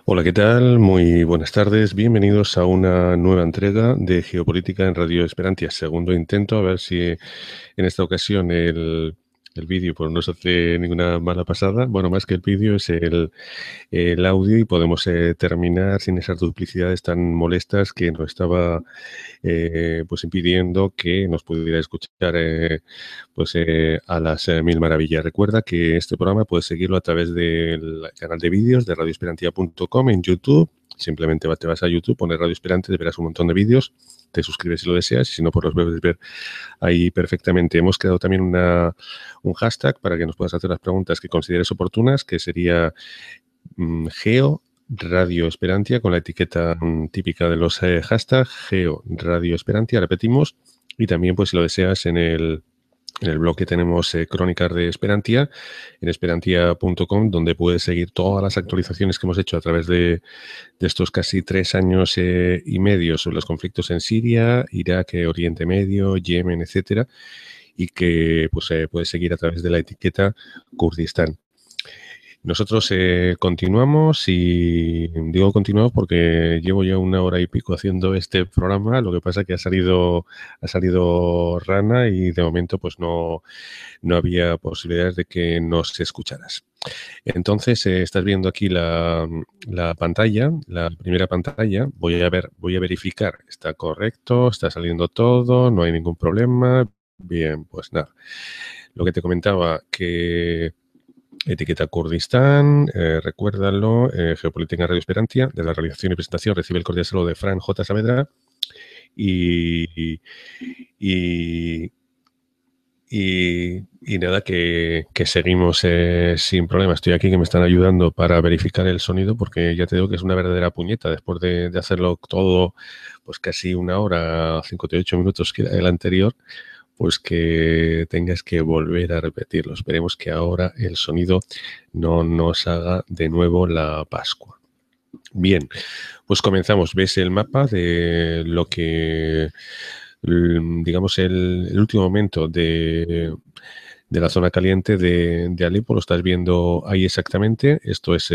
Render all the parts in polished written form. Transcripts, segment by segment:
Hola, ¿qué tal? Muy buenas tardes. Bienvenidos a una nueva entrega de Geopolítica en Radio Esperantia. Segundo intento, a ver si en esta ocasión el vídeo pues, no se hace ninguna mala pasada. Bueno, más que el vídeo es el audio y podemos terminar sin esas duplicidades tan molestas que nos estaba pues impidiendo que nos pudiera escuchar a las mil maravillas. Recuerda que este programa puedes seguirlo a través del canal de vídeos de radioesperantia.com en YouTube. Simplemente te vas a YouTube, pones Radio Esperante, te verás un montón de vídeos, te suscribes si lo deseas y si no, pues los puedes ver ahí perfectamente. Hemos creado también un hashtag para que nos puedas hacer las preguntas que consideres oportunas, que sería Geo Radio Esperantia, con la etiqueta típica de los hashtags Geo Radio Esperantia, repetimos, y también pues si lo deseas en el blog que tenemos Crónicas de Esperantia, en esperantia.com, donde puedes seguir todas las actualizaciones que hemos hecho a través de estos casi 3 años y medio sobre los conflictos en Siria, Irak, Oriente Medio, Yemen, etcétera, y que pues puedes seguir a través de la etiqueta Kurdistán. Nosotros continuamos y digo continuamos porque llevo ya 1 hora y pico haciendo este programa. Lo que pasa es que ha salido rana y de momento pues no había posibilidades de que nos escucharas. Entonces estás viendo aquí la pantalla, la primera pantalla. Voy a verificar. Está correcto, está saliendo todo, no hay ningún problema. Bien, pues nada. Lo que te comentaba que etiqueta Kurdistán, recuérdalo, Geopolítica en Radio Esperantia, de la realización y presentación recibe el cordial saludo de Fran J. Saavedra y, y, y nada, que seguimos sin problema. Estoy aquí que me están ayudando para verificar el sonido porque ya te digo que es una verdadera puñeta después de hacerlo todo pues casi 1 hora, 58 minutos que era el anterior, pues que tengas que volver a repetirlo. Esperemos que ahora el sonido no nos haga de nuevo la Pascua. Bien, pues comenzamos. ¿Ves el mapa de lo que, digamos, el último momento de la zona caliente de Alepo? Lo estás viendo ahí exactamente. Esto es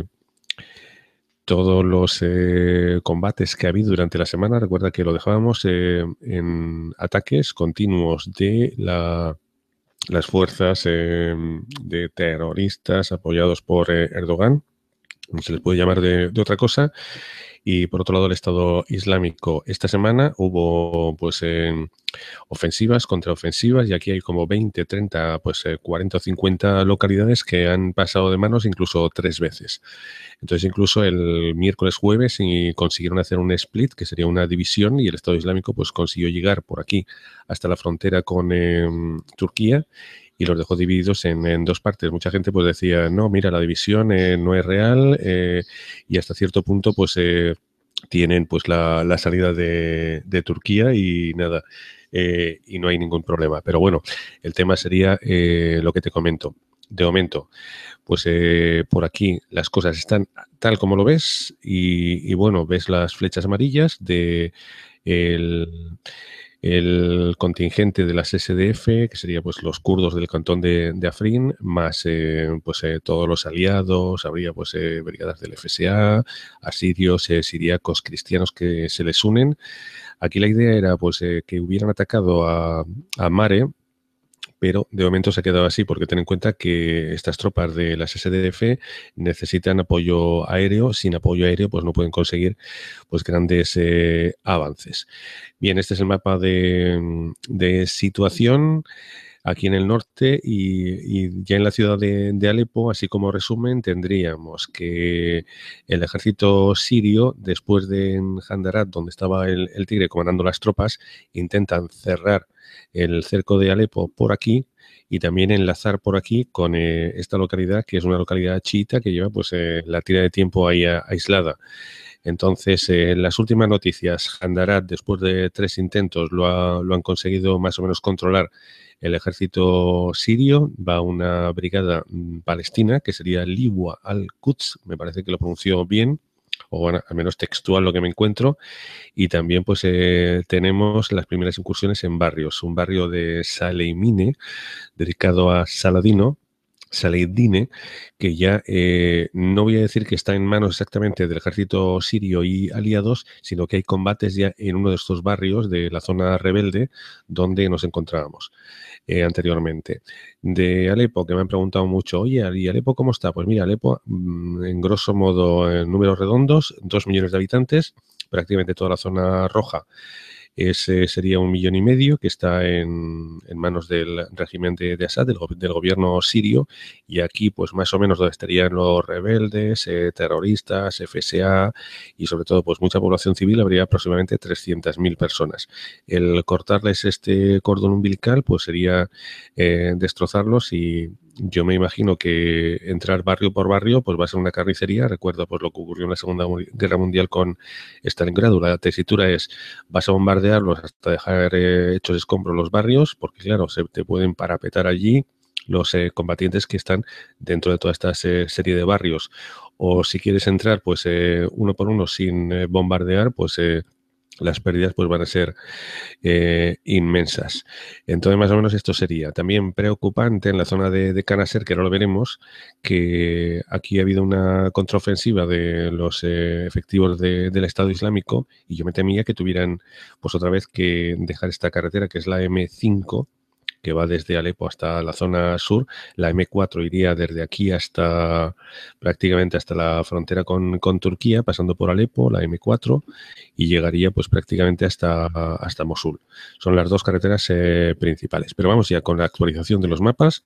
todos los combates que ha habido durante la semana. Recuerda que lo dejábamos en ataques continuos de las fuerzas de terroristas apoyados por Erdogan. No se les puede llamar de otra cosa. Y por otro lado, el Estado Islámico. Esta semana hubo pues ofensivas, contraofensivas, y aquí hay como 20, 30, pues 40 o 50 localidades que han pasado de manos incluso 3 veces. Entonces, incluso el miércoles, jueves, y consiguieron hacer un split, que sería una división, y el Estado Islámico pues consiguió llegar por aquí hasta la frontera con Turquía y los dejó divididos en 2 partes. Mucha gente pues decía, no, mira, la división no es real y hasta cierto punto pues tienen pues la salida de Turquía y nada, y no hay ningún problema. Pero bueno, el tema sería lo que te comento. De momento, pues por aquí las cosas están tal como lo ves y bueno, ves las flechas amarillas de el contingente de las SDF, que sería pues los kurdos del cantón de Afrin, más todos los aliados, habría pues brigadas del FSA, asirios, siríacos, cristianos que se les unen. Aquí la idea era pues que hubieran atacado a Mare, pero de momento se ha quedado así porque ten en cuenta que estas tropas de las SDF necesitan apoyo aéreo. Sin apoyo aéreo pues no pueden conseguir pues grandes avances. Bien, este es el mapa de situación aquí en el norte y ya en la ciudad de Alepo, así como resumen, tendríamos que el ejército sirio, después de en Handarat, donde estaba el Tigre comandando las tropas, intentan cerrar el cerco de Alepo por aquí y también enlazar por aquí con esta localidad, que es una localidad chiita que lleva pues la tira de tiempo ahí aislada. Entonces, las últimas noticias, Handarat, después de 3 intentos, lo han conseguido más o menos controlar el ejército sirio. Va una brigada palestina, que sería Liwa al-Quds, me parece que lo pronunció bien, o bueno, al menos textual lo que me encuentro. Y también pues tenemos las primeras incursiones en barrios. Un barrio de Saleimine, dedicado a Saladino, Saladine, que ya no voy a decir que está en manos exactamente del ejército sirio y aliados, sino que hay combates ya en uno de estos barrios de la zona rebelde donde nos encontrábamos anteriormente. De Alepo, que me han preguntado mucho, oye, ¿y Alepo cómo está? Pues mira, Alepo, en grosso modo, en números redondos, 2 millones de habitantes, prácticamente toda la zona roja. Ese sería 1,5 millones que está en manos del régimen de Assad, del gobierno sirio, y aquí pues más o menos donde estarían los rebeldes, terroristas, FSA y sobre todo pues mucha población civil, habría aproximadamente 300.000 personas. El cortarles este cordón umbilical pues sería destrozarlos y yo me imagino que entrar barrio por barrio pues va a ser una carnicería. Recuerdo pues lo que ocurrió en la Segunda Guerra Mundial con Stalingrado. La tesitura es vas a bombardearlos hasta dejar hechos escombros los barrios, porque claro, se te pueden parapetar allí los combatientes que están dentro de toda esta serie de barrios. O si quieres entrar pues uno por uno sin bombardear, pues las pérdidas pues van a ser inmensas. Entonces, más o menos esto sería. También preocupante en la zona de Canaser, que ahora lo veremos, que aquí ha habido una contraofensiva de los efectivos del Estado Islámico y yo me temía que tuvieran pues otra vez que dejar esta carretera que es la M5 que va desde Alepo hasta la zona sur. La M4 iría desde aquí hasta prácticamente hasta la frontera con Turquía, pasando por Alepo, la M4, y llegaría pues prácticamente hasta Mosul. Son las dos carreteras principales. Pero vamos ya con la actualización de los mapas.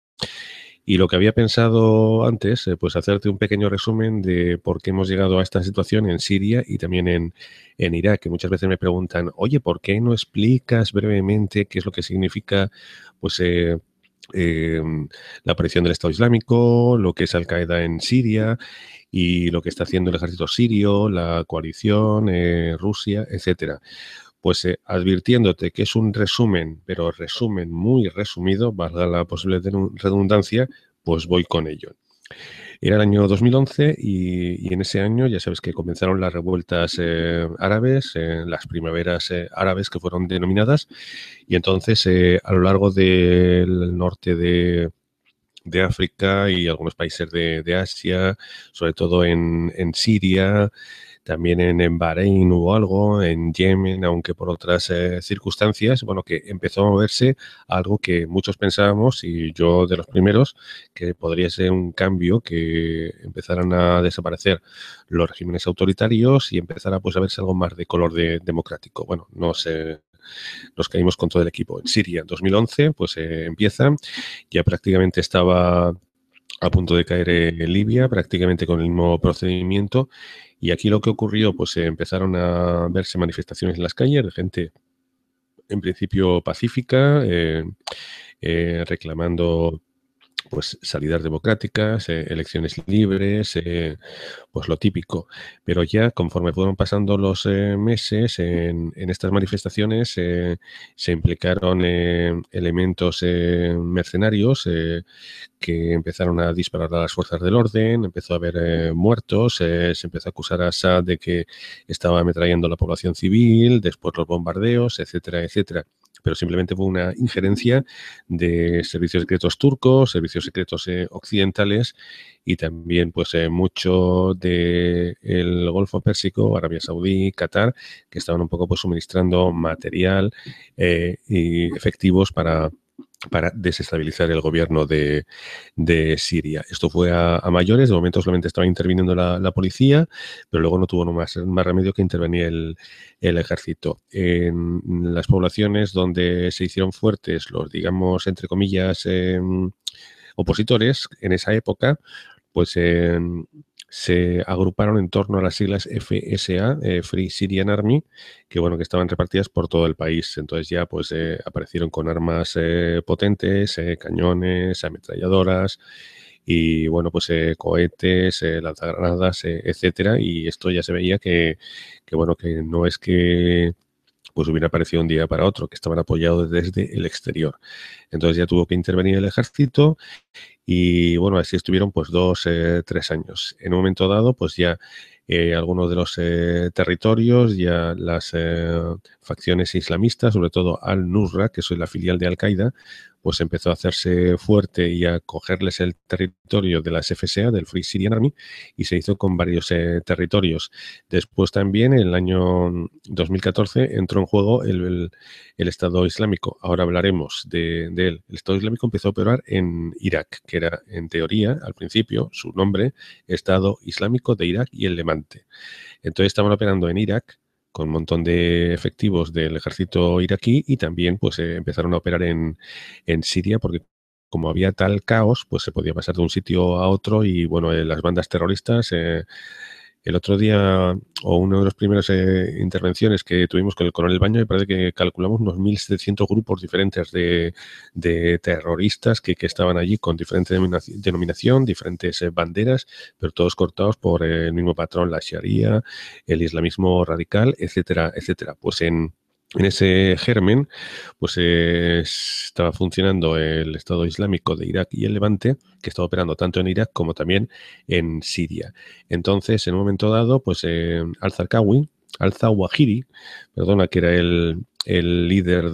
Y lo que había pensado antes, pues hacerte un pequeño resumen de por qué hemos llegado a esta situación en Siria y también en Irak, que muchas veces me preguntan, oye, ¿por qué no explicas brevemente qué es lo que significa pues, eh, la aparición del Estado Islámico, lo que es Al-Qaeda en Siria y lo que está haciendo el ejército sirio, la coalición, Rusia, etcétera? Pues advirtiéndote que es un resumen, pero resumen muy resumido, valga la posible redundancia, pues voy con ello. Era el año 2011 y en ese año ya sabes que comenzaron las revueltas árabes, las primaveras árabes que fueron denominadas, y entonces a lo largo del norte de África y algunos países de Asia, sobre todo en Siria, también en Bahrein hubo algo, en Yemen, aunque por otras circunstancias, bueno, que empezó a moverse algo que muchos pensábamos, y yo de los primeros, que podría ser un cambio, que empezaran a desaparecer los regímenes autoritarios y empezara pues a verse algo más de color democrático. Bueno, no sé, nos caímos con todo el equipo. En Siria, en 2011, pues empieza, ya prácticamente estaba a punto de caer en Libia, prácticamente con el mismo procedimiento. Y aquí lo que ocurrió, pues empezaron a verse manifestaciones en las calles de gente, en principio pacífica, reclamando pues salidas democráticas, elecciones libres, pues lo típico. Pero ya conforme fueron pasando los meses en estas manifestaciones se implicaron elementos mercenarios que empezaron a disparar a las fuerzas del orden, empezó a haber muertos, se empezó a acusar a Assad de que estaba ametrallando a la población civil, después los bombardeos, etcétera, etcétera. Pero simplemente fue una injerencia de servicios secretos turcos, servicios secretos occidentales y también pues mucho del Golfo Pérsico, Arabia Saudí, Qatar, que estaban un poco pues suministrando material y efectivos para desestabilizar el gobierno de Siria. Esto fue a mayores, de momento solamente estaba interviniendo la policía, pero luego no tuvo más remedio que intervenir el ejército. En las poblaciones donde se hicieron fuertes los, digamos, entre comillas, opositores en esa época, pues se agruparon en torno a las siglas FSA, Free Syrian Army, que bueno, que estaban repartidas por todo el país. Entonces ya pues aparecieron con armas potentes, cañones, ametralladoras y bueno, pues cohetes, lanzagranadas, etcétera. Y esto ya se veía que bueno, que no es que pues hubiera aparecido un día para otro, que estaban apoyados desde el exterior. Entonces ya tuvo que intervenir el ejército y bueno, así estuvieron pues 2, 3 años. En un momento dado, pues ya algunos de los territorios y a las facciones islamistas, sobre todo Al-Nusra, que es la filial de Al-Qaeda, pues empezó a hacerse fuerte y a cogerles el territorio de las FSA, del Free Syrian Army, y se hizo con varios territorios. Después también, en el año 2014, entró en juego el Estado Islámico. Ahora hablaremos de él. El Estado Islámico empezó a operar en Irak, que era, en teoría, al principio, su nombre, Estado Islámico de Irak y el Levante. Entonces estaban operando en Irak con un montón de efectivos del ejército iraquí y también pues empezaron a operar en Siria porque como había tal caos, pues se podía pasar de un sitio a otro y bueno, las bandas terroristas el otro día, o una de las primeras intervenciones que tuvimos con el coronel Baño, me parece que calculamos unos 1.700 grupos diferentes de terroristas que estaban allí con diferente denominación, diferentes banderas, pero todos cortados por el mismo patrón, la Sharia, el islamismo radical, etcétera, etcétera. Pues en ese germen, pues estaba funcionando el Estado Islámico de Irak y el Levante, que estaba operando tanto en Irak como también en Siria. Entonces, en un momento dado, pues Al-Zarqawi, Al-Zawahiri, perdona, que era el líder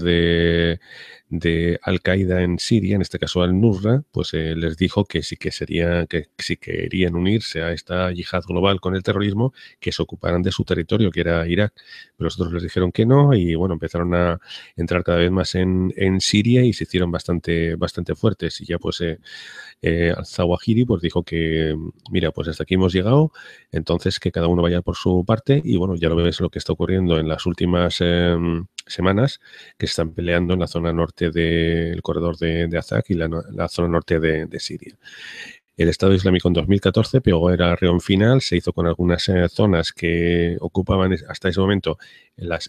de Al-Qaeda en Siria, en este caso Al-Nusra, pues les dijo que sí que si querían unirse a esta yihad global con el terrorismo, que se ocuparan de su territorio, que era Irak. Pero los otros les dijeron que no y bueno, empezaron a entrar cada vez más en Siria y se hicieron bastante fuertes. Y ya pues Al-Zawahiri pues dijo que, mira, pues hasta aquí hemos llegado, entonces que cada uno vaya por su parte y bueno, ya lo ves lo que está ocurriendo en las últimas semanas, que están peleando en la zona norte del corredor de Azak y la zona norte de Siria. El Estado Islámico en 2014 pegó el arreón final, se hizo con algunas zonas que ocupaban hasta ese momento las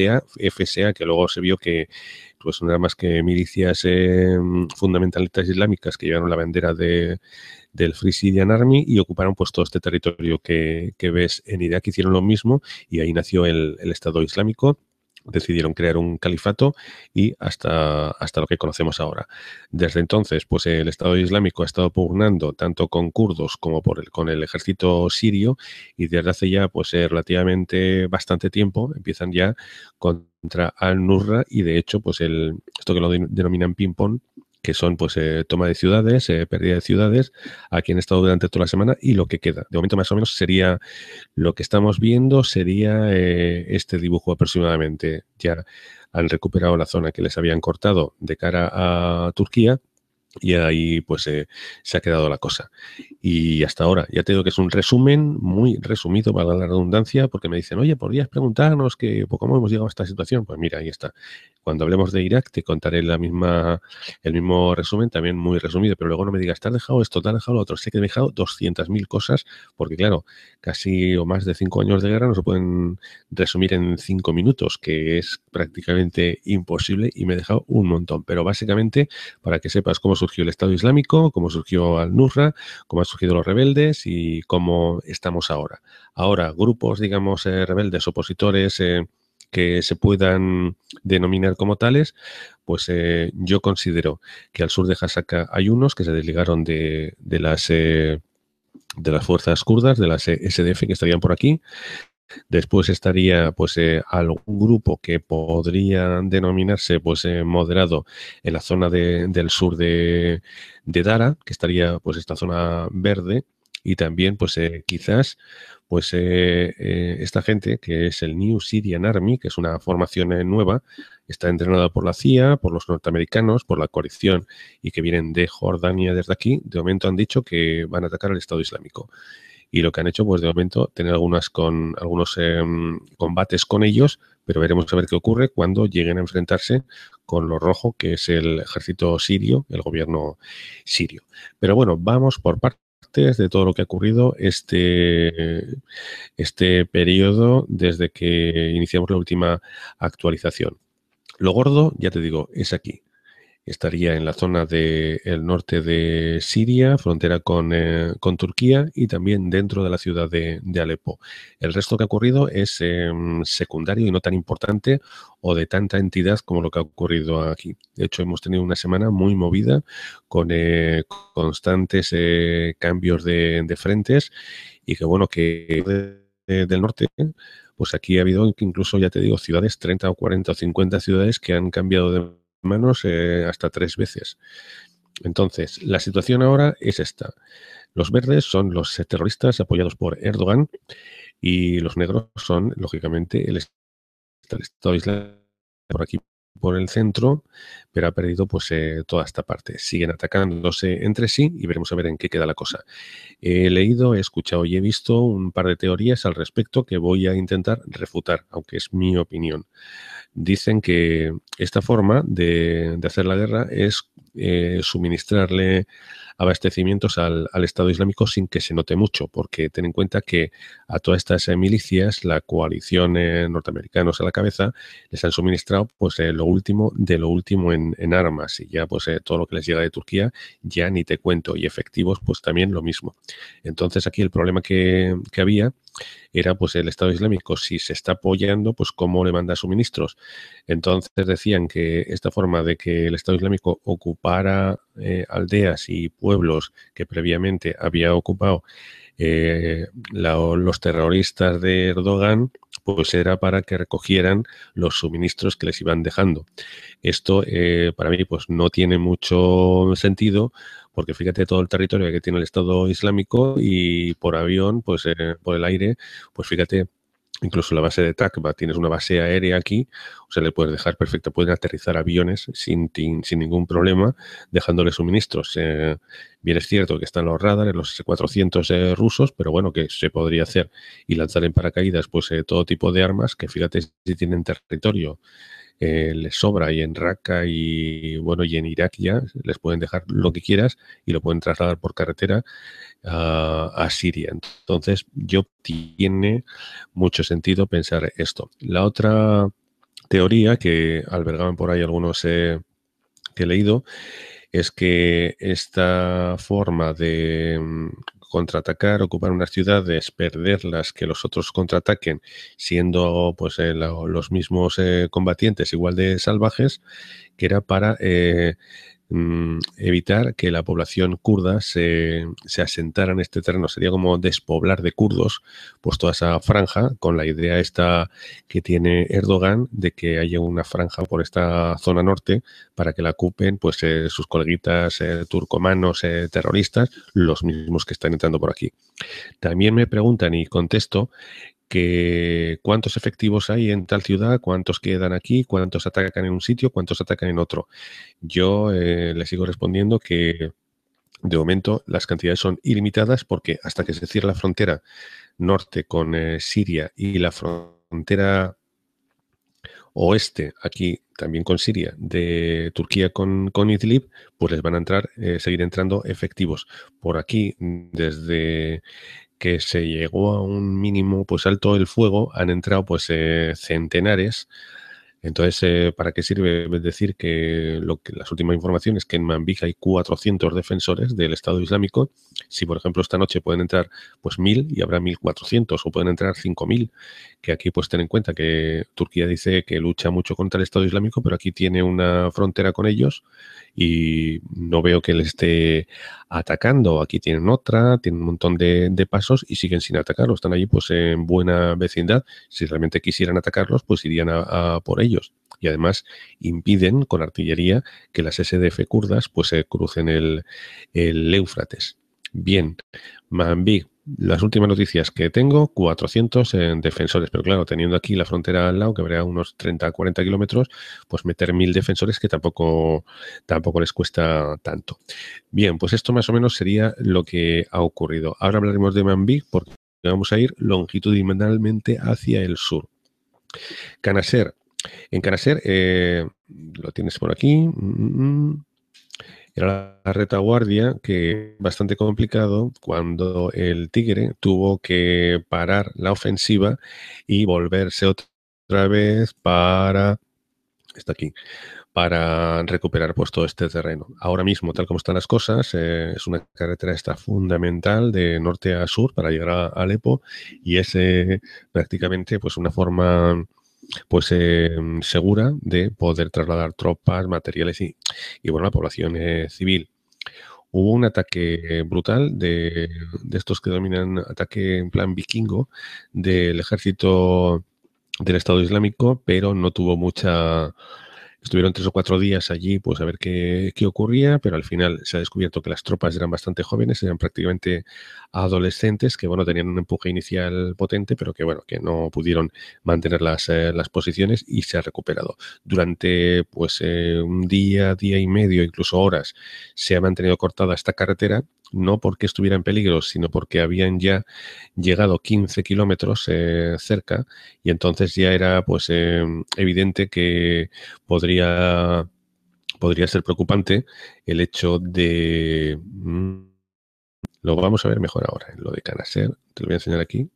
FSA, que luego se vio que pues no eran más que milicias fundamentalistas islámicas que llevaron la bandera del Free Syrian Army y ocuparon pues todo este territorio que ves en Irak. Hicieron lo mismo y ahí nació el Estado Islámico. Decidieron crear un califato y hasta lo que conocemos ahora. Desde entonces, pues el Estado Islámico ha estado pugnando tanto con kurdos como con el ejército sirio y desde hace ya pues relativamente bastante tiempo empiezan ya contra Al-Nusra y de hecho pues esto que lo denominan ping-pong, que son pues toma de ciudades, pérdida de ciudades, aquí han estado durante toda la semana y lo que queda. De momento más o menos sería lo que estamos viendo sería este dibujo aproximadamente. Ya han recuperado la zona que les habían cortado de cara a Turquía y ahí pues se ha quedado la cosa. Y hasta ahora, ya te digo que es un resumen muy resumido, para la redundancia, porque me dicen, oye, ¿podrías preguntarnos cómo hemos llegado a esta situación? Pues mira, ahí está. Cuando hablemos de Irak te contaré el mismo resumen, también muy resumido, pero luego no me digas, te has dejado esto, te has dejado lo otro. Sé que me he dejado 200.000 cosas, porque claro, casi o más de 5 años de guerra no se pueden resumir en 5 minutos, que es prácticamente imposible y me he dejado un montón. Pero básicamente, para que sepas cómo surgió el Estado Islámico, cómo surgió Al-Nusra, cómo han surgido los rebeldes y cómo estamos ahora. Ahora, grupos, digamos, rebeldes, opositores, que se puedan denominar como tales, pues yo considero que al sur de Hasaka hay unos que se desligaron de las fuerzas kurdas, de las SDF que estarían por aquí. Después estaría pues algún grupo que podría denominarse pues moderado en la zona del sur de Dara, que estaría pues esta zona verde y también pues quizás pues esta gente que es el New Syrian Army, que es una formación nueva, está entrenada por la CIA, por los norteamericanos, por la coalición y que vienen de Jordania desde aquí. De momento han dicho que van a atacar al Estado Islámico. Y lo que han hecho, pues de momento, tener algunos combates con ellos, pero veremos a ver qué ocurre cuando lleguen a enfrentarse con lo rojo, que es el ejército sirio, el gobierno sirio. Pero bueno, vamos por partes de todo lo que ha ocurrido este periodo desde que iniciamos la última actualización. Lo gordo, ya te digo, es aquí. Estaría en la zona del norte de Siria, frontera con Turquía y también dentro de la ciudad de Alepo. El resto que ha ocurrido es secundario y no tan importante o de tanta entidad como lo que ha ocurrido aquí. De hecho, hemos tenido una semana muy movida con constantes cambios de frentes y que bueno, que del norte, pues aquí ha habido incluso, ya te digo, ciudades, 30 o 40 o 50 ciudades que han cambiado de manos hasta 3 veces. Entonces, la situación ahora es esta. Los verdes son los terroristas apoyados por Erdogan y los negros son, lógicamente, el Estado Islámico por aquí, por el centro, pero ha perdido pues toda esta parte. Siguen atacándose entre sí y veremos a ver en qué queda la cosa. He leído, he escuchado y he visto un par de teorías al respecto que voy a intentar refutar, aunque es mi opinión. Dicen que esta forma de hacer la guerra es suministrarle abastecimientos al Estado Islámico sin que se note mucho, porque ten en cuenta que a todas estas milicias, la coalición norteamericanos a la cabeza, les han suministrado pues lo último de lo último en armas, y ya pues todo lo que les llega de Turquía ya ni te cuento, y efectivos pues también lo mismo. Entonces aquí el problema que había era pues el Estado Islámico, si se está apoyando, pues cómo le manda suministros. Entonces decían que esta forma de que el Estado Islámico ocupara aldeas y pueblos que previamente había ocupado los terroristas de Erdogan, pues era para que recogieran los suministros que les iban dejando. Esto para mí pues no tiene mucho sentido, porque fíjate todo el territorio que tiene el Estado Islámico y por avión, pues por el aire, pues fíjate, incluso la base de Takba, tienes una base aérea aquí, o sea, le puedes dejar perfecto, pueden aterrizar aviones sin ningún problema, dejándole suministros. Bien es cierto que están los radares, los S-400 rusos, pero bueno, que se podría hacer y lanzar en paracaídas pues todo tipo de armas que fíjate si tienen territorio les sobra, y en Raqqa y bueno, y en Irak ya les pueden dejar lo que quieras y lo pueden trasladar por carretera a Siria. Entonces, tiene mucho sentido pensar esto. La otra teoría que albergaban por ahí algunos que he leído es que esta forma de contraatacar, ocupar unas ciudades, perderlas, que los otros contraataquen, siendo pues los mismos combatientes igual de salvajes, que era para evitar que la población kurda se asentara en este terreno. Sería como despoblar de kurdos pues toda esa franja, con la idea esta que tiene Erdogan de que haya una franja por esta zona norte para que la ocupen pues sus coleguitas turcomanos terroristas, los mismos que están entrando por aquí. También me preguntan y contesto que cuántos efectivos hay en tal ciudad, cuántos quedan aquí, cuántos atacan en un sitio, cuántos atacan en otro. Yo le sigo respondiendo que de momento las cantidades son ilimitadas, porque hasta que se cierre la frontera norte con Siria y la frontera oeste, aquí también con Siria, de Turquía con Idlib, pues les van a entrar, seguir entrando efectivos. Por aquí, desde que se llegó a un mínimo pues alto el fuego, han entrado pues centenares. Entonces, ¿para qué sirve? Es decir, que las últimas informaciones que en Manbij hay 400 defensores del Estado Islámico. Si, por ejemplo, esta noche pueden entrar pues 1.000 y habrá 1.400, o pueden entrar 5.000, que aquí pues ten en cuenta que Turquía dice que lucha mucho contra el Estado Islámico, pero aquí tiene una frontera con ellos y no veo que les esté atacando. Aquí tienen otra, tienen un montón de pasos y siguen sin atacarlos. Están allí pues en buena vecindad. Si realmente quisieran atacarlos, pues irían a por ellos. Y además impiden con artillería que las SDF kurdas pues crucen el Éufrates. Bien, Manbij, las últimas noticias que tengo, 400 defensores, pero claro, teniendo aquí la frontera al lado, que habría unos 30 40 kilómetros, pues meter 1.000 defensores que tampoco les cuesta tanto. Bien, pues esto más o menos sería lo que ha ocurrido. Ahora hablaremos de Manbij porque vamos a ir longitudinalmente hacia el sur. Kanaser. En Kanaser, lo tienes por aquí. Era la retaguardia, que bastante complicado cuando el Tigre tuvo que parar la ofensiva y volverse otra vez está aquí, para recuperar pues todo este terreno. Ahora mismo, tal como están las cosas, es una carretera fundamental de norte a sur para llegar a Alepo, y es prácticamente pues una forma pues segura de poder trasladar tropas, materiales y bueno, la población civil. hubo un ataque brutal de estos que dominan, ataque en plan vikingo, del ejército del Estado Islámico, pero no tuvo mucha... Estuvieron 3 o 4 días allí, pues a ver qué ocurría, pero al final se ha descubierto que las tropas eran bastante jóvenes, eran prácticamente adolescentes, que bueno, tenían un empuje inicial potente, pero que bueno, que no pudieron mantener las posiciones y se ha recuperado. Durante pues un día, día y medio, incluso horas, se ha mantenido cortada esta carretera, no porque estuviera en peligro, sino porque habían ya llegado 15 kilómetros cerca y entonces ya era pues evidente que podría ser preocupante el hecho de... lo vamos a ver mejor ahora, en lo de Canaser, te lo voy a enseñar aquí.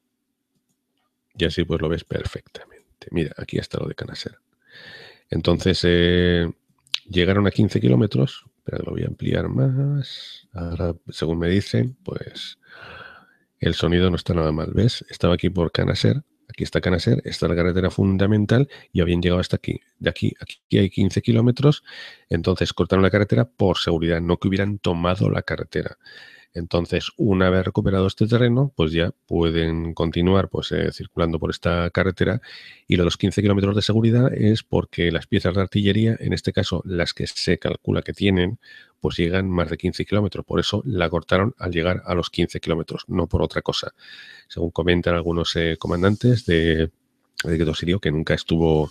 Y así pues lo ves perfectamente. Mira, aquí está lo de Canaser. Entonces, llegaron a 15 kilómetros, pero lo voy a ampliar más. Ahora, según me dicen, pues el sonido no está nada mal, ¿ves? Estaba aquí por Canaser, aquí está Canaser, esta es la carretera fundamental y habían llegado hasta aquí. De aquí hay 15 kilómetros, entonces cortaron la carretera por seguridad, no que hubieran tomado la carretera. Entonces, una vez recuperado este terreno, pues ya pueden continuar pues, circulando por esta carretera. Y lo de los 15 kilómetros de seguridad es porque las piezas de artillería, en este caso las que se calcula que tienen, pues llegan más de 15 kilómetros. Por eso la cortaron al llegar a los 15 kilómetros, no por otra cosa. Según comentan algunos comandantes de gueto sirio, que nunca estuvo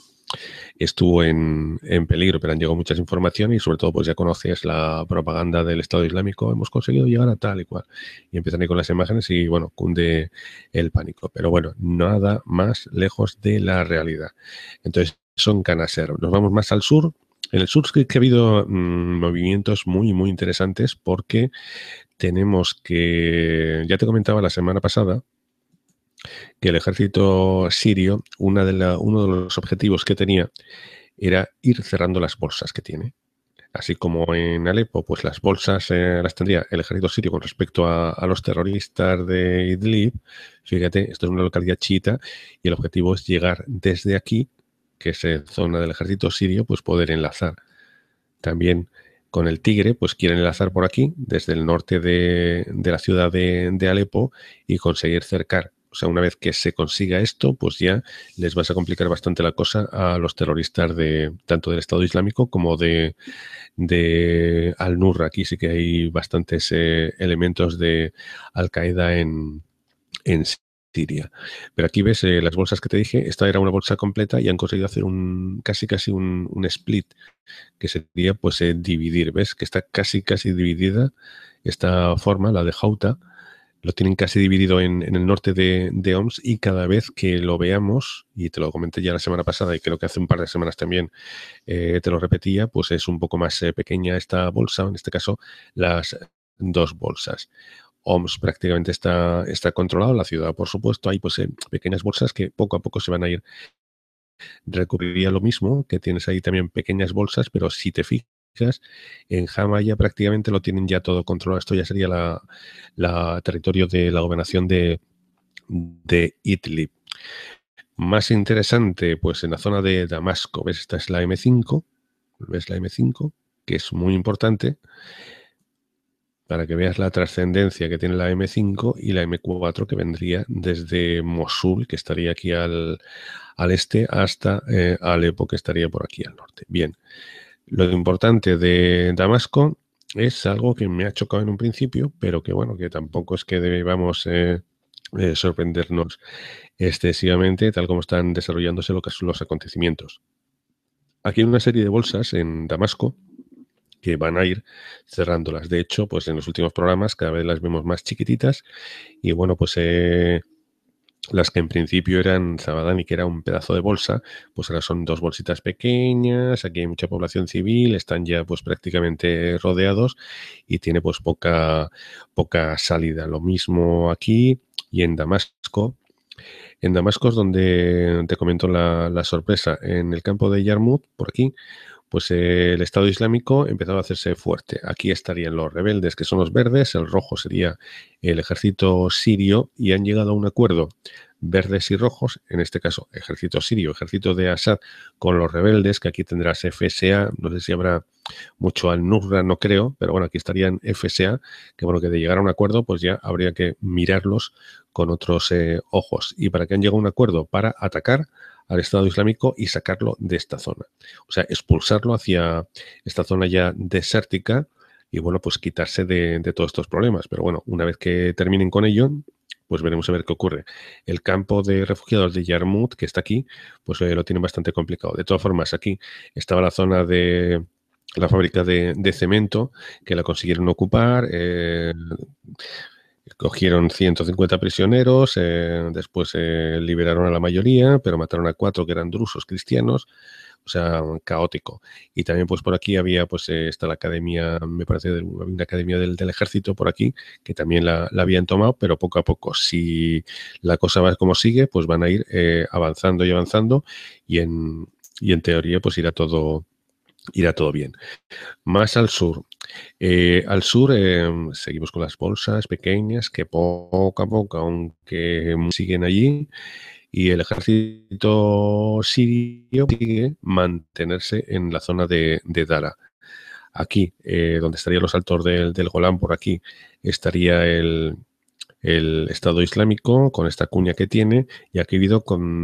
en peligro, pero han llegado muchas informaciones y sobre todo pues ya conoces la propaganda del Estado Islámico, hemos conseguido llegar a tal y cual. Y empiezan ahí con las imágenes y bueno, cunde el pánico. Pero bueno, nada más lejos de la realidad. Entonces, son Canaser. Nos vamos más al sur. En el sur sí que ha habido movimientos muy, muy interesantes porque tenemos que, ya te comentaba la semana pasada, que el ejército sirio, uno de los objetivos que tenía era ir cerrando las bolsas que tiene. Así como en Alepo, pues las bolsas las tendría el ejército sirio con respecto a los terroristas de Idlib. Fíjate, esto es una localidad chiita y el objetivo es llegar desde aquí, que es zona del ejército sirio, pues poder enlazar. También con el Tigre, pues quieren enlazar por aquí, desde el norte de la ciudad de Alepo y conseguir cercar. O sea, una vez que se consiga esto, pues ya les vas a complicar bastante la cosa a los terroristas tanto del Estado Islámico como de Al-Nusra. Aquí sí que hay bastantes elementos de Al-Qaeda en Siria. Pero aquí ves las bolsas que te dije. Esta era una bolsa completa y han conseguido hacer casi un split, que sería pues dividir. ¿Ves? Que está casi dividida esta forma, la de Jauta. Lo tienen casi dividido en el norte de Homs y cada vez que lo veamos, y te lo comenté ya la semana pasada y creo que hace un par de semanas también te lo repetía, pues es un poco más pequeña esta bolsa, en este caso las dos bolsas. Homs prácticamente está controlado, la ciudad por supuesto, hay pues pequeñas bolsas que poco a poco se van a ir. Recurriría a lo mismo, que tienes ahí también pequeñas bolsas, pero si te fijas, en Hama ya prácticamente lo tienen ya todo controlado. Esto ya sería la territorio de la gobernación de Idlib. Más interesante, pues en la zona de Damasco, ¿ves? Esta es la M5, ¿ves la M5? Que es muy importante para que veas la trascendencia que tiene la M5 y la M4 que vendría desde Mosul, que estaría aquí al este, hasta Alepo, que estaría por aquí al norte. Bien, lo importante de Damasco es algo que me ha chocado en un principio, pero que bueno, que tampoco es que debamos sorprendernos excesivamente, tal como están desarrollándose lo que son los acontecimientos. Aquí hay una serie de bolsas en Damasco que van a ir cerrándolas. De hecho, pues en los últimos programas cada vez las vemos más chiquititas y bueno, pues las que en principio eran Zabadani, que era un pedazo de bolsa, pues ahora son dos bolsitas pequeñas, aquí hay mucha población civil, están ya pues prácticamente rodeados y tiene pues poca salida. Lo mismo aquí y en Damasco. En Damasco es donde te comento la sorpresa. En el campo de Yarmouk, por aquí, pues el Estado Islámico empezaba a hacerse fuerte. Aquí estarían los rebeldes, que son los verdes, el rojo sería el ejército sirio, y han llegado a un acuerdo, verdes y rojos, en este caso ejército sirio, ejército de Assad, con los rebeldes, que aquí tendrás FSA, no sé si habrá mucho al Nusra, no creo, pero bueno, aquí estarían FSA, que bueno, que de llegar a un acuerdo, pues ya habría que mirarlos con otros ojos. ¿Y para qué han llegado a un acuerdo? Para atacar al Estado Islámico y sacarlo de esta zona. O sea, expulsarlo hacia esta zona ya desértica y bueno, pues quitarse de todos estos problemas. Pero bueno, una vez que terminen con ello, pues veremos a ver qué ocurre. El campo de refugiados de Yarmouk, que está aquí, pues lo tienen bastante complicado. De todas formas, aquí estaba la zona de la fábrica de cemento, que la consiguieron ocupar. Cogieron 150 prisioneros, después liberaron a la mayoría, pero mataron a 4 que eran drusos cristianos, o sea, caótico. Y también pues por aquí había, pues está la academia, me parece, una academia del ejército por aquí, que también la habían tomado, pero poco a poco. Si la cosa va como sigue, pues van a ir avanzando y avanzando y en teoría pues irá todo bien. Más al sur seguimos con las bolsas pequeñas que poco a poco, aunque siguen allí, y el ejército sirio sigue mantenerse en la zona de Dara. Aquí, donde estarían los altos del Golán, por aquí, estaría el Estado Islámico con esta cuña que tiene, y aquí ha habido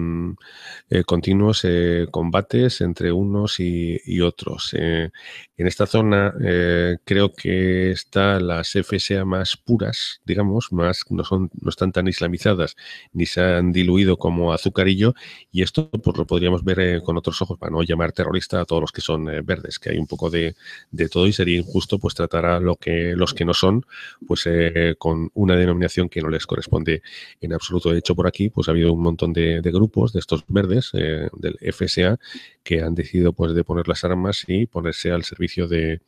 continuos combates entre unos y otros. En esta zona creo que están las FSA más puras, digamos, más no están tan islamizadas ni se han diluido como Azucarillo, y esto pues lo podríamos ver con otros ojos, para no llamar terrorista a todos los que son verdes, que hay un poco de todo, y sería injusto pues tratar a los que no son pues con una denominación que no les corresponde en absoluto. De hecho, por aquí pues ha habido un montón de grupos de estos verdes del FSA que han decidido pues de poner las armas y ponerse al servicio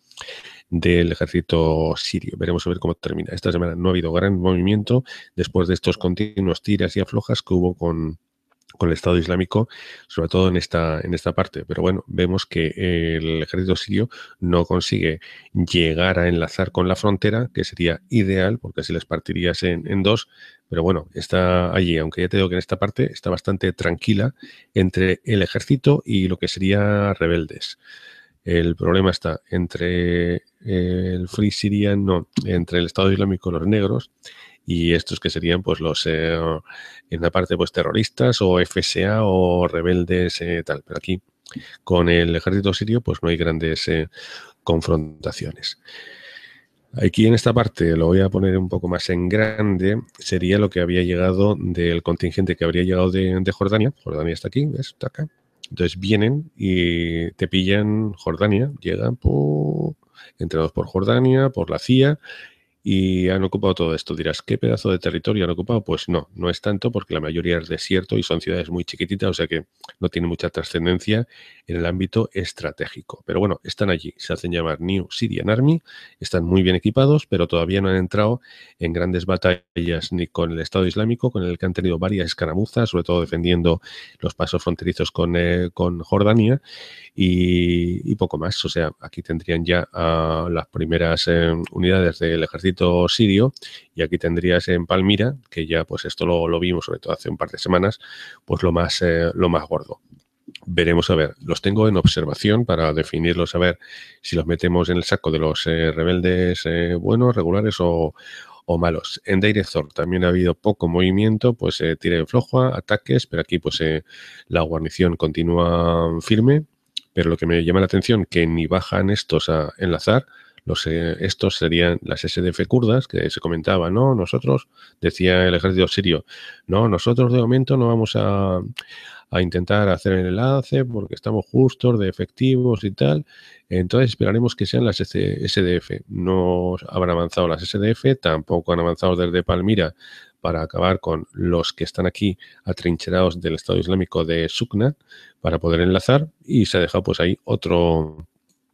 del ejército sirio. Veremos a ver cómo termina. Esta semana no ha habido gran movimiento después de estos continuos tiras y aflojas que hubo con el Estado Islámico, sobre todo en esta parte. Pero bueno, vemos que el ejército sirio no consigue llegar a enlazar con la frontera, que sería ideal, porque así les partirías en dos. Pero bueno, está allí, aunque ya te digo que en esta parte está bastante tranquila entre el ejército y lo que sería rebeldes. El problema está entre el Free Syrian, no, entre el Estado Islámico y los negros, y estos que serían pues los en la parte pues terroristas o FSA o rebeldes tal. Pero aquí con el ejército sirio pues no hay grandes confrontaciones. Aquí en esta parte lo voy a poner un poco más en grande, sería lo que había llegado del contingente que habría llegado de Jordania. Jordania está aquí, ¿ves? Está acá. Entonces vienen y te pillan Jordania, llegan entrados por Jordania, por la CIA, y han ocupado todo esto. Dirás, ¿qué pedazo de territorio han ocupado? Pues no, no es tanto, porque la mayoría es desierto y son ciudades muy chiquititas, o sea que no tiene mucha trascendencia en el ámbito estratégico. Pero bueno, están allí, se hacen llamar New Syrian Army, están muy bien equipados, pero todavía no han entrado en grandes batallas ni con el Estado Islámico, con el que han tenido varias escaramuzas, sobre todo defendiendo los pasos fronterizos con Jordania, y poco más. O sea, aquí tendrían ya las primeras unidades del ejército sirio, y aquí tendrías en Palmira, que ya pues esto lo vimos sobre todo hace un par de semanas, pues lo más gordo. Veremos a ver, los tengo en observación para definirlos, a ver si los metemos en el saco de los rebeldes buenos, regulares o malos. En Deir ez-Zor también ha habido poco movimiento, pues tira y flojo, ataques, pero aquí pues la guarnición continúa firme. Pero lo que me llama la atención, que ni bajan estos a enlazar. Estos serían las SDF kurdas, que se comentaba, ¿no? Nosotros, decía el ejército sirio, no, nosotros de momento no vamos a intentar hacer el enlace porque estamos justos de efectivos y tal. Entonces esperaremos que sean las SDF. No habrán avanzado las SDF, tampoco han avanzado desde Palmira para acabar con los que están aquí atrincherados del Estado Islámico de Sukna para poder enlazar, y se ha dejado pues ahí otro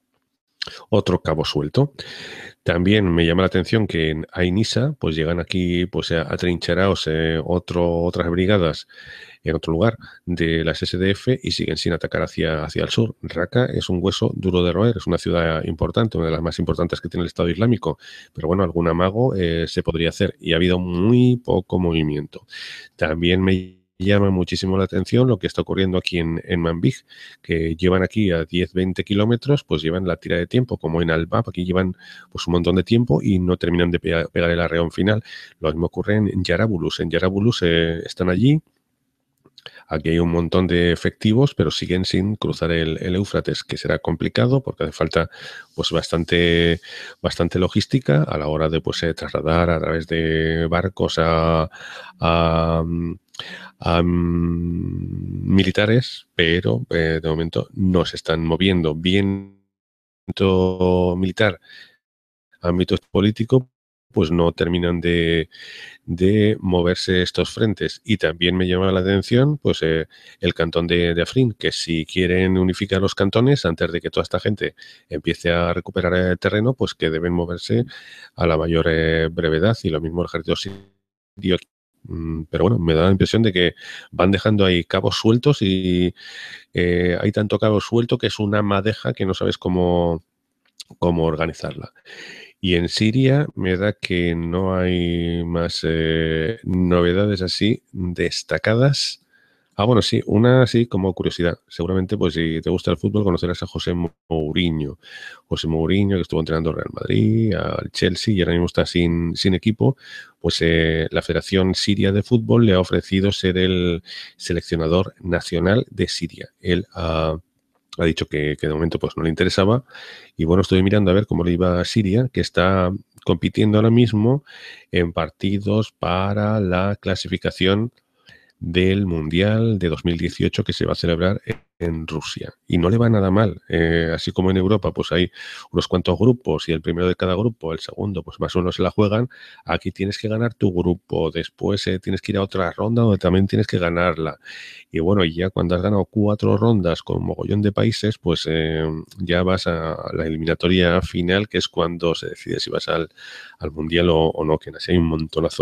cabo suelto. También me llama la atención que en Ainisa pues llegan aquí pues atrincherados otras brigadas en otro lugar de las SDF y siguen sin atacar hacia el sur. Raqqa es un hueso duro de roer, es una ciudad importante, una de las más importantes que tiene el Estado Islámico, pero bueno, algún amago se podría hacer, y ha habido muy poco movimiento. También me llama muchísimo la atención lo que está ocurriendo aquí en Manbij, que llevan aquí a 10-20 kilómetros, pues llevan la tira de tiempo, como en Albab, aquí llevan pues un montón de tiempo y no terminan de pegar el arreón final. Lo mismo ocurre en Jarabulus. En Jarabulus están allí. Aquí hay un montón de efectivos, pero siguen sin cruzar el Éufrates, que será complicado porque hace falta pues bastante logística a la hora de pues trasladar a través de barcos a, militares, pero de momento no se están moviendo. Viento militar, ámbito político, pues no terminan de moverse estos frentes. Y también me llama la atención pues el cantón de Afrin, que si quieren unificar los cantones antes de que toda esta gente empiece a recuperar el terreno, pues que deben moverse a la mayor brevedad, y lo mismo el ejército sirio. Pero bueno, me da la impresión de que van dejando ahí cabos sueltos y hay tanto cabo suelto que es una madeja que no sabes cómo organizarla. Y en Siria me da que no hay más novedades así destacadas. Ah, bueno, sí, una así como curiosidad. Seguramente, pues si te gusta el fútbol, conocerás a José Mourinho. José Mourinho, que estuvo entrenando al Real Madrid, al Chelsea, y ahora mismo está sin equipo. Pues la Federación Siria de Fútbol le ha ofrecido ser el seleccionador nacional de Siria. Él ha dicho que de momento pues no le interesaba. Y bueno, estoy mirando a ver cómo le iba a Siria, que está compitiendo ahora mismo en partidos para la clasificación del Mundial de 2018 que se va a celebrar en Rusia. Y no le va nada mal. Así como en Europa pues hay unos cuantos grupos y el primero de cada grupo, el segundo, pues más o menos se la juegan. Aquí tienes que ganar tu grupo, después tienes que ir a otra ronda donde también tienes que ganarla. Y bueno, ya cuando has ganado 4 rondas con un mogollón de países, pues ya vas a la eliminatoria final, que es cuando se decide si vas al Mundial o no, que así hay un montonazo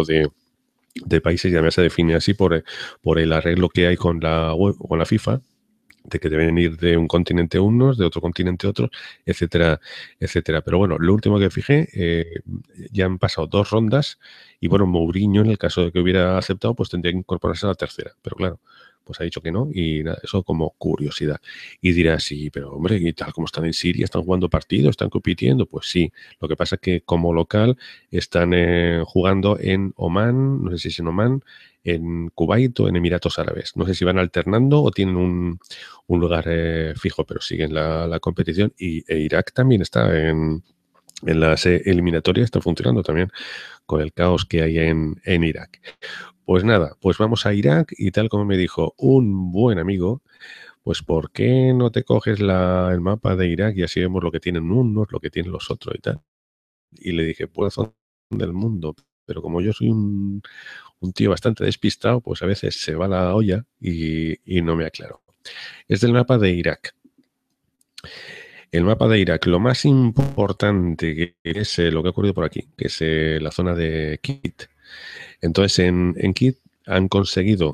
de países, y además se define así por el arreglo que hay con la FIFA, de que deben ir de un continente unos, de otro continente otros, etcétera, etcétera. Pero bueno, lo último que fijé, ya han pasado 2 rondas y bueno, Mourinho, en el caso de que hubiera aceptado, pues tendría que incorporarse a la tercera. Pero claro, pues ha dicho que no y nada, eso como curiosidad. Y dirá, sí, pero hombre, y tal como están en Siria, están jugando partidos, están compitiendo, pues sí. Lo que pasa es que como local están jugando en Omán, no sé si es en Omán, en Kuwait o en Emiratos Árabes. No sé si van alternando o tienen un lugar fijo, pero siguen la competición. E Irak también está en las eliminatorias, está funcionando también con el caos que hay en Irak. Pues nada, pues vamos a Irak y tal como me dijo un buen amigo, pues ¿por qué no te coges el mapa de Irak y así vemos lo que tienen unos, lo que tienen los otros y tal? Y le dije, pues zona del mundo, pero como yo soy un tío bastante despistado, pues a veces se va la olla y no me aclaro. Es del mapa de Irak. El mapa de Irak, lo más importante que es lo que ha ocurrido por aquí, que es la zona de Kit. Entonces, en Kit han conseguido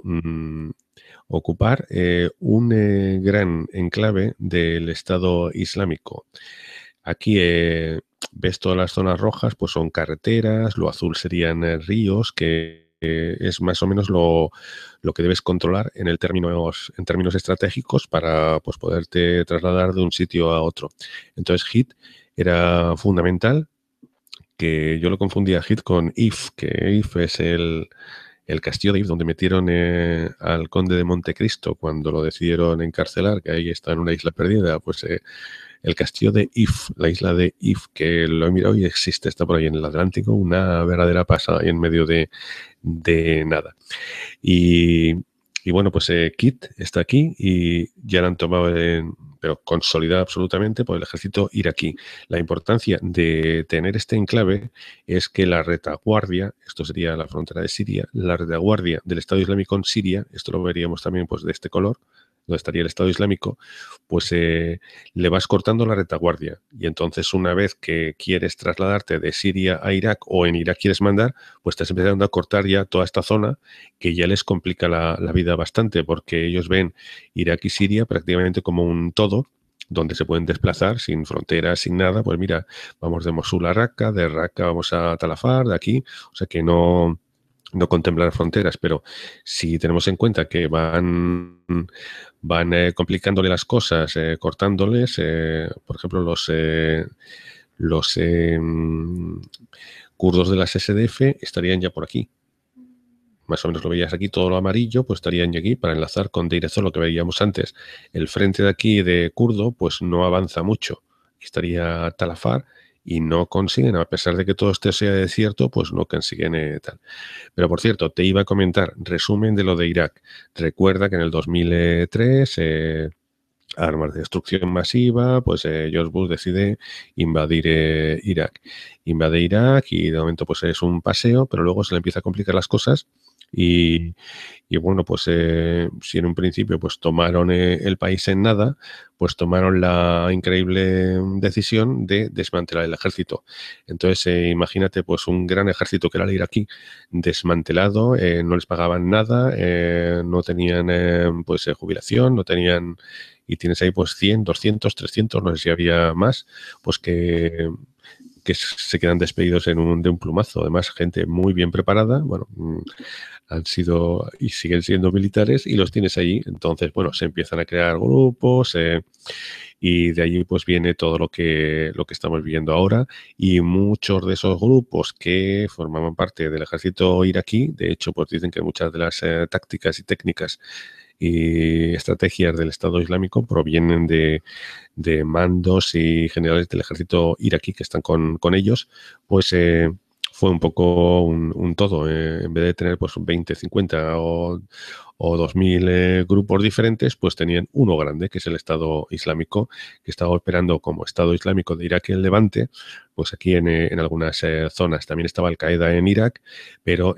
ocupar un gran enclave del Estado Islámico. Aquí ves todas las zonas rojas, pues son carreteras, lo azul serían ríos, que es más o menos lo que debes controlar en términos estratégicos para pues, poderte trasladar de un sitio a otro. Entonces, HIT era fundamental, que yo lo confundía HIT con IF, que IF es el castillo de If, donde metieron al conde de Montecristo cuando lo decidieron encarcelar, que ahí está en una isla perdida. Pues el castillo de If, la isla de If, que lo he mirado y existe, está por ahí en el Atlántico, una verdadera pasada en medio de nada. Y bueno, pues Kit está aquí y ya la han tomado, pero consolidada absolutamente por el ejército iraquí. La importancia de tener este enclave es que la retaguardia, esto sería la frontera de Siria, la retaguardia del Estado Islámico en Siria, esto lo veríamos también pues de este color, donde estaría el Estado Islámico, pues le vas cortando la retaguardia. Y entonces una vez que quieres trasladarte de Siria a Irak o en Irak quieres mandar, pues estás empezando a cortar ya toda esta zona que ya les complica la vida bastante, porque ellos ven Irak y Siria prácticamente como un todo, donde se pueden desplazar sin fronteras, sin nada. Pues mira, vamos de Mosul a Raqqa, de Raqqa vamos a Talafar, de aquí, o sea que no no contemplar fronteras, pero si tenemos en cuenta que van complicándole las cosas, cortándoles, por ejemplo, los kurdos de las SDF estarían ya por aquí. Más o menos lo veías aquí, todo lo amarillo, pues estarían ya aquí para enlazar con Deir ez-Zor, lo que veíamos antes. El frente de aquí de kurdo, pues no avanza mucho. Estaría Talafar y no consiguen, a pesar de que todo este sea desierto, pues no consiguen tal. Pero por cierto, te iba a comentar, resumen de lo de Irak. Recuerda que en el 2003, armas de destrucción masiva, pues George Bush decide invadir Irak. Invade Irak y de momento pues es un paseo, pero luego se le empieza a complicar las cosas y, y bueno, pues si en un principio pues tomaron el país en nada, pues tomaron la increíble decisión de desmantelar el ejército. Entonces, imagínate pues un gran ejército que era el iraquí, desmantelado, no les pagaban nada, no tenían pues jubilación, no tenían... Y tienes ahí pues 100, 200, 300, no sé si había más, pues que se quedan despedidos de un plumazo. Además, gente muy bien preparada, bueno, han sido y siguen siendo militares y los tienes allí. Entonces, bueno, se empiezan a crear grupos y de allí pues viene todo lo que estamos viviendo ahora y muchos de esos grupos que formaban parte del ejército iraquí, de hecho, pues dicen que muchas de las tácticas y técnicas y estrategias del Estado Islámico provienen de mandos y generales del ejército iraquí que están con ellos, pues fue un poco un todo. En vez de tener pues 20, 50 o 2000 grupos diferentes, pues tenían uno grande, que es el Estado Islámico, que estaba operando como Estado Islámico de Irak y el Levante, pues aquí en algunas zonas. También estaba Al-Qaeda en Irak, pero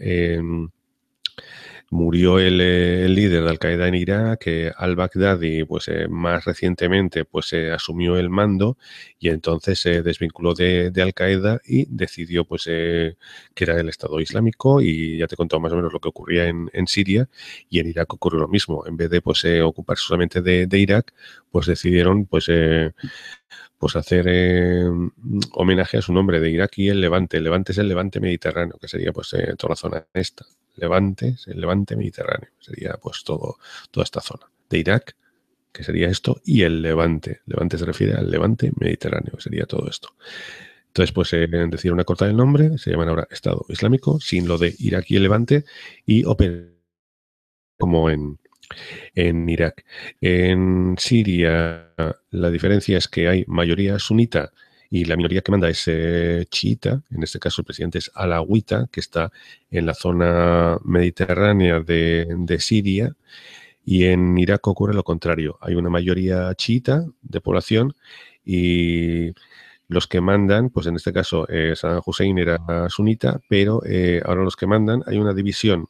murió el líder de Al-Qaeda en Irak, al-Baghdadi, pues más recientemente pues asumió el mando y entonces se desvinculó de Al-Qaeda y decidió pues que era el Estado Islámico y ya te he contado más o menos lo que ocurría en Siria y en Irak ocurrió lo mismo. En vez de pues ocupar solamente de Irak, pues decidieron pues hacer homenaje a su nombre de Irak y el Levante. El Levante es el Levante Mediterráneo, que sería pues toda la zona esta. Levante es el Levante Mediterráneo, sería pues toda esta zona de Irak, que sería esto, y el Levante. Levante se refiere al Levante Mediterráneo, que sería todo esto. Entonces, pues decidieron acortar el nombre, se llaman ahora Estado Islámico, sin lo de Irak y el Levante, y operan como en Irak. En Siria, la diferencia es que hay mayoría sunita y la minoría que manda es chiita. En este caso, el presidente es alawita, que está en la zona mediterránea de Siria. Y en Irak ocurre lo contrario. Hay una mayoría chiita de población y los que mandan, pues en este caso Saddam Hussein era sunita, pero ahora los que mandan hay una división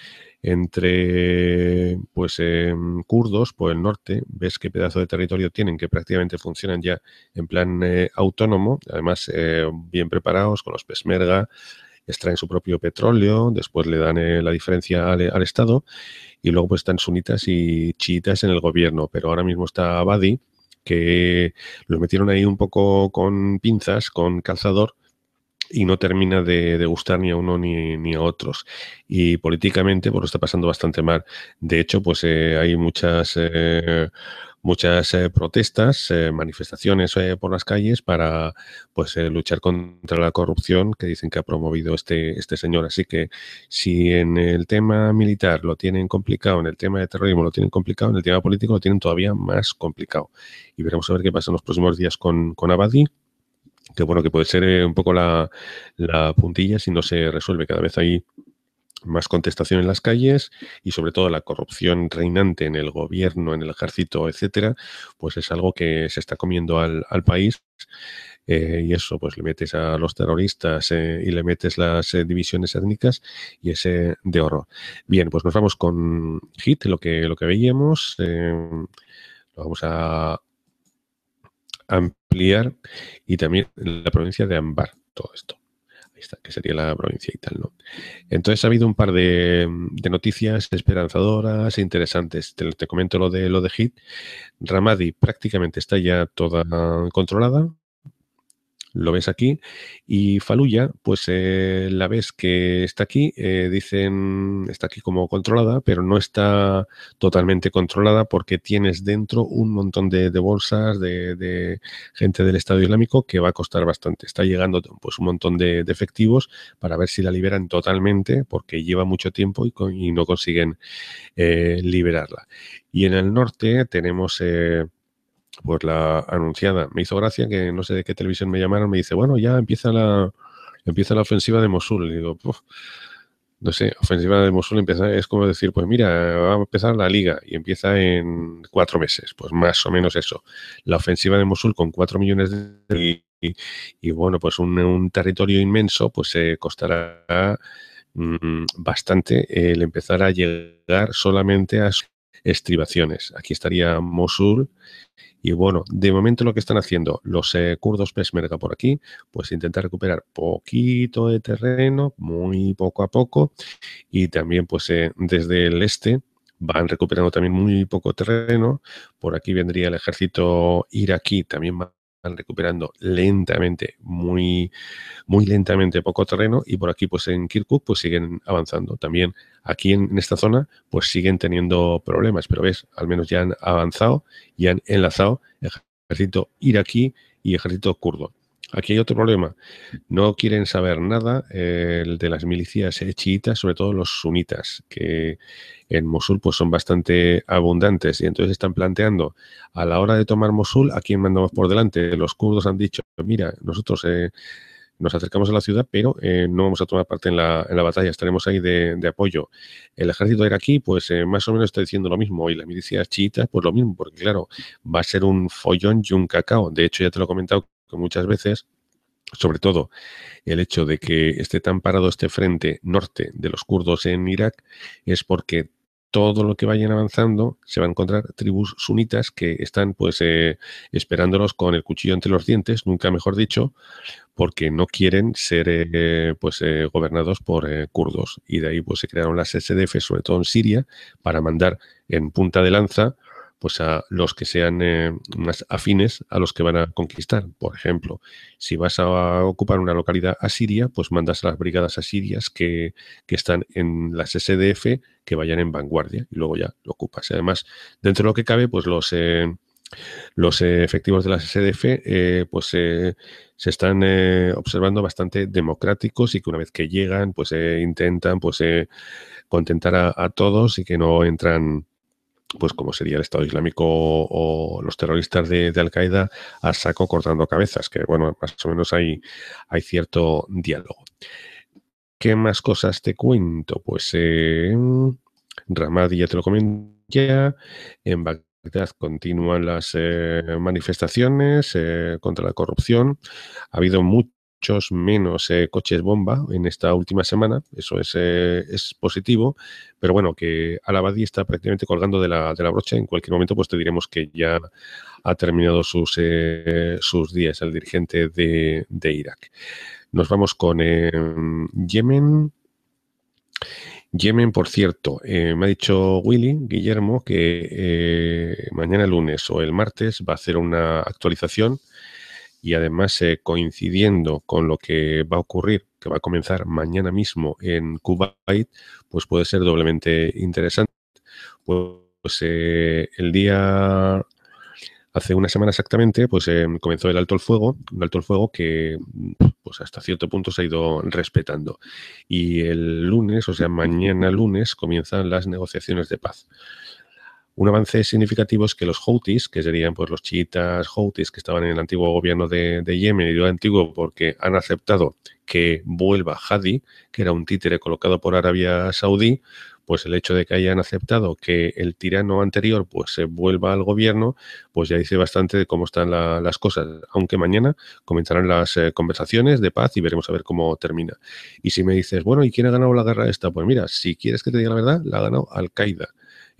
entre pues kurdos por el norte, ves qué pedazo de territorio tienen, que prácticamente funcionan ya en plan autónomo, además bien preparados con los peshmerga, extraen su propio petróleo, después le dan la diferencia al Estado y luego pues están sunitas y chiitas en el gobierno, pero ahora mismo está Abadi, que los metieron ahí un poco con pinzas, con calzador, y no termina de gustar ni a uno ni a otros. Y políticamente pues lo está pasando bastante mal. De hecho, pues hay muchas protestas, manifestaciones por las calles para pues luchar contra la corrupción que dicen que ha promovido este señor. Así que si en el tema militar lo tienen complicado, en el tema de terrorismo lo tienen complicado, en el tema político lo tienen todavía más complicado. Y veremos a ver qué pasa en los próximos días con Abadi, que bueno, que puede ser un poco la puntilla si no se resuelve. Cada vez hay más contestación en las calles y sobre todo la corrupción reinante en el gobierno, en el ejército, etcétera, pues es algo que se está comiendo al país. Y eso, pues le metes a los terroristas y le metes las divisiones étnicas y es de horror. Bien, pues nos vamos con HIT, lo que veíamos. Lo vamos a ampliar y también la provincia de Anbar, todo esto. Ahí está, que sería la provincia y tal, ¿no? Entonces ha habido un par de noticias esperanzadoras e interesantes. Te comento lo de HIT. Ramadi prácticamente está ya toda controlada. lo ves aquí. Y Fallujah, pues la ves que está aquí, dicen, está aquí como controlada, pero no está totalmente controlada porque tienes dentro un montón de bolsas de gente del Estado Islámico que va a costar bastante. Está llegando pues un montón de efectivos para ver si la liberan totalmente porque lleva mucho tiempo y no consiguen liberarla. Y en el norte tenemos... pues la anunciada. Me hizo gracia que no sé de qué televisión me llamaron, me dice, bueno, ya empieza la ofensiva de Mosul. Y digo, "Puf, no sé, ofensiva de Mosul empieza, es como decir, pues mira, va a empezar la liga y empieza en 4 meses, pues más o menos eso. La ofensiva de Mosul con 4 millones y bueno, pues un territorio inmenso, pues costará bastante el empezar a llegar solamente a sus estribaciones. Aquí estaría Mosul y bueno, de momento lo que están haciendo los kurdos peshmerga por aquí, pues intentar recuperar poquito de terreno, muy poco a poco, y también pues desde el este van recuperando también muy poco terreno. Por aquí vendría el ejército iraquí, también van recuperando lentamente, muy lentamente poco terreno, y por aquí pues en Kirkuk pues siguen avanzando. También aquí en esta zona pues siguen teniendo problemas, pero ves, al menos ya han avanzado y han enlazado ejército iraquí y ejército kurdo. Aquí hay otro problema. No quieren saber nada el de las milicias chiitas, sobre todo los sunitas, que en Mosul pues son bastante abundantes y entonces están planteando a la hora de tomar Mosul a quién mandamos por delante. Los kurdos han dicho, mira, nosotros nos acercamos a la ciudad, pero no vamos a tomar parte en la batalla, estaremos ahí de apoyo. El ejército iraquí, pues más o menos está diciendo lo mismo, y las milicias chiitas, pues lo mismo, porque claro, va a ser un follón y un cacao. De hecho, ya te lo he comentado que muchas veces, sobre todo el hecho de que esté tan parado este frente norte de los kurdos en Irak, es porque todo lo que vayan avanzando se va a encontrar tribus sunitas que están pues esperándolos con el cuchillo entre los dientes, nunca mejor dicho, porque no quieren ser gobernados por kurdos. Y de ahí pues se crearon las SDF, sobre todo en Siria, para mandar en punta de lanza pues a los que sean más afines a los que van a conquistar. Por ejemplo, si vas a ocupar una localidad asiria, pues mandas a las brigadas asirias que están en las SDF que vayan en vanguardia y luego ya lo ocupas. Y además, dentro de lo que cabe, pues los efectivos de la SDF se están observando bastante democráticos y que una vez que llegan pues intentan pues contentar a todos y que no entran pues como sería el Estado Islámico o los terroristas de Al-Qaeda a saco cortando cabezas, que bueno, más o menos hay cierto diálogo. ¿Qué más cosas te cuento? Pues Ramadi ya te lo comenté ya, en Bagdad continúan las manifestaciones contra la corrupción. Ha habido muchos menos coches bomba en esta última semana, eso es positivo, pero bueno, que Al-Abadi está prácticamente colgando de la brocha. En cualquier momento pues te diremos que ya ha terminado sus días el dirigente de Irak. Nos vamos con Yemen. Yemen, por cierto, me ha dicho Guillermo, que mañana lunes o el martes va a hacer una actualización y además coincidiendo con lo que va a ocurrir, que va a comenzar mañana mismo en Kuwait, pues puede ser doblemente interesante. Pues el día... Hace una semana exactamente, pues comenzó el alto el fuego, un alto el fuego que pues hasta cierto punto se ha ido respetando. Y el lunes, o sea, mañana lunes, comienzan las negociaciones de paz. Un avance significativo es que los Houthis, que serían pues los chiitas Houthis que estaban en el antiguo gobierno de Yemen, y digo antiguo porque han aceptado que vuelva Hadi, que era un títere colocado por Arabia Saudí, pues el hecho de que hayan aceptado que el tirano anterior pues se vuelva al gobierno, pues ya dice bastante de cómo están las cosas. Aunque mañana comenzarán las conversaciones de paz y veremos a ver cómo termina. Y si me dices, bueno, ¿y quién ha ganado la guerra esta? Pues mira, si quieres que te diga la verdad, la ha ganado Al-Qaeda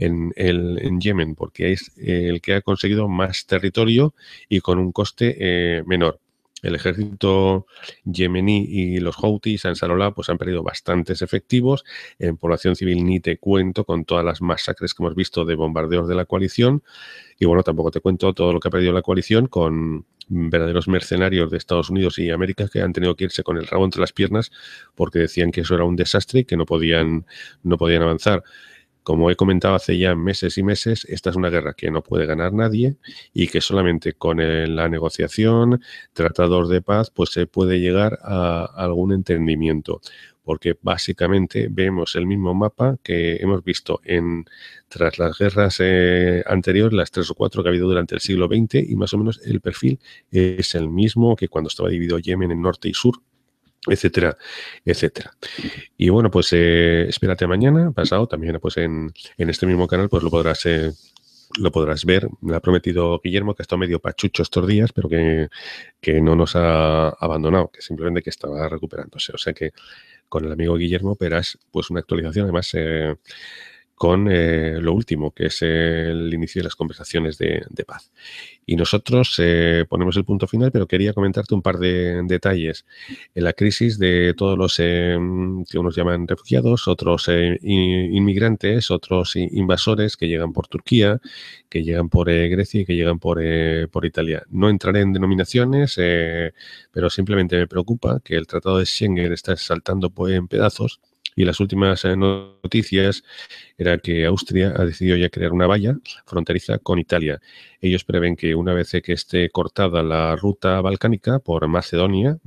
en Yemen, porque es el que ha conseguido más territorio y con un coste menor. El ejército yemení y los Houthis, Ansarullah, pues han perdido bastantes efectivos. En población civil ni te cuento con todas las masacres que hemos visto de bombardeos de la coalición. Y bueno, tampoco te cuento todo lo que ha perdido la coalición con verdaderos mercenarios de Estados Unidos y América que han tenido que irse con el rabo entre las piernas porque decían que eso era un desastre y que no podían avanzar. Como he comentado hace ya meses y meses, esta es una guerra que no puede ganar nadie y que solamente con la negociación, tratados de paz, pues se puede llegar a algún entendimiento. Porque básicamente vemos el mismo mapa que hemos visto tras las guerras anteriores, las 3 o 4 que ha habido durante el siglo XX, y más o menos el perfil es el mismo que cuando estaba dividido Yemen en norte y sur, etcétera, etcétera. Y bueno, pues espérate a mañana, pasado, también pues en este mismo canal pues lo podrás ver. Me lo ha prometido Guillermo, que ha estado medio pachucho estos días, pero que no nos ha abandonado, que simplemente que estaba recuperándose. O sea que con el amigo Guillermo verás pues una actualización, además con lo último, que es el inicio de las conversaciones de paz. Y nosotros ponemos el punto final, pero quería comentarte un par de detalles. En la crisis de todos los que unos llaman refugiados, otros inmigrantes, otros invasores que llegan por Turquía, que llegan por Grecia y que llegan por Italia. No entraré en denominaciones, pero simplemente me preocupa que el Tratado de Schengen está saltando en pedazos. Y las últimas noticias era que Austria ha decidido ya crear una valla fronteriza con Italia. Ellos prevén que una vez que esté cortada la ruta balcánica por Macedonia,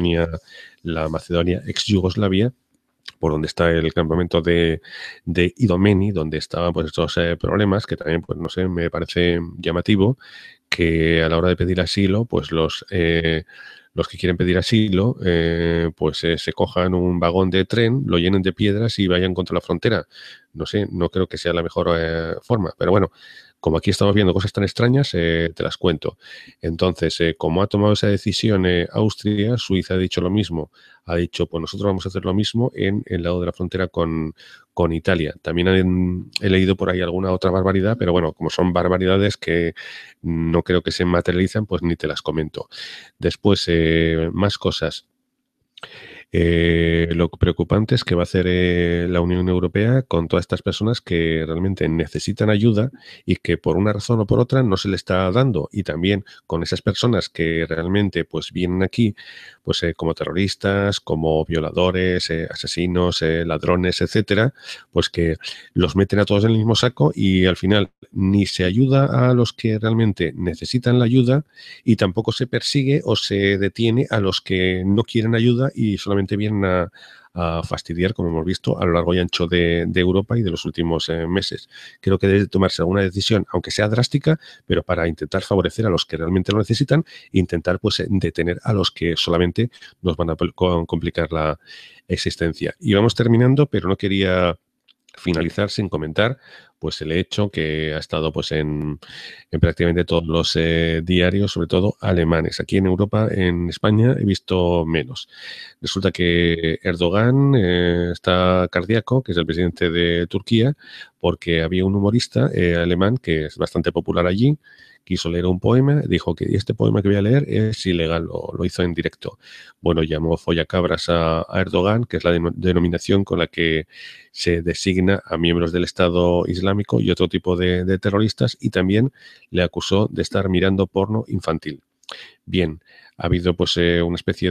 la Macedonia ex Yugoslavia, por donde está el campamento de Idomeni, donde estaban pues estos problemas, que también, pues no sé, me parece llamativo que a la hora de pedir asilo, pues los que quieren pedir asilo, pues se cojan un vagón de tren, lo llenen de piedras y vayan contra la frontera. No sé, no creo que sea la mejor forma, pero bueno, como aquí estamos viendo cosas tan extrañas, te las cuento. Entonces, como ha tomado esa decisión Austria, Suiza ha dicho lo mismo. Ha dicho, pues nosotros vamos a hacer lo mismo en el lado de la frontera con Italia. También he leído por ahí alguna otra barbaridad, pero bueno, como son barbaridades que no creo que se materializan, pues ni te las comento. Después, más cosas. Lo preocupante es que va a hacer la Unión Europea con todas estas personas que realmente necesitan ayuda y que por una razón o por otra no se le está dando. Y también con esas personas que realmente pues vienen aquí pues como terroristas, como violadores, asesinos, ladrones, etcétera, pues que los meten a todos en el mismo saco y al final ni se ayuda a los que realmente necesitan la ayuda y tampoco se persigue o se detiene a los que no quieren ayuda y solamente vienen a fastidiar, como hemos visto, a lo largo y ancho de Europa y de los últimos meses. Creo que debe tomarse alguna decisión, aunque sea drástica, pero para intentar favorecer a los que realmente lo necesitan e intentar pues detener a los que solamente nos van a complicar la existencia. Y vamos terminando, pero no quería finalizar sin comentar pues el hecho que ha estado pues en prácticamente todos los diarios, sobre todo alemanes. Aquí en Europa, en España, he visto menos. Resulta que Erdogan está cardíaco, que es el presidente de Turquía, porque había un humorista alemán que es bastante popular allí, quiso leer un poema, dijo que este poema que voy a leer es ilegal, lo hizo en directo. Bueno, llamó follacabras a Erdogan, que es la denominación con la que se designa a miembros del Estado Islámico y otro tipo de terroristas, y también le acusó de estar mirando porno infantil. Bien, ha habido pues una especie